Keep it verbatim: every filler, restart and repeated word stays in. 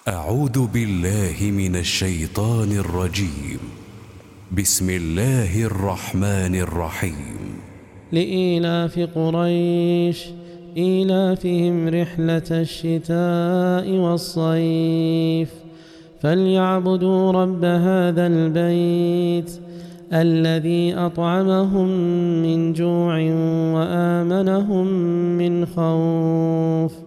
أعوذ بالله من الشيطان الرجيم. بسم الله الرحمن الرحيم. لإيلاف قريش إيلافهم رحلة الشتاء والصيف فليعبدوا رب هذا البيت الذي أطعمهم من جوع وآمنهم من خوف.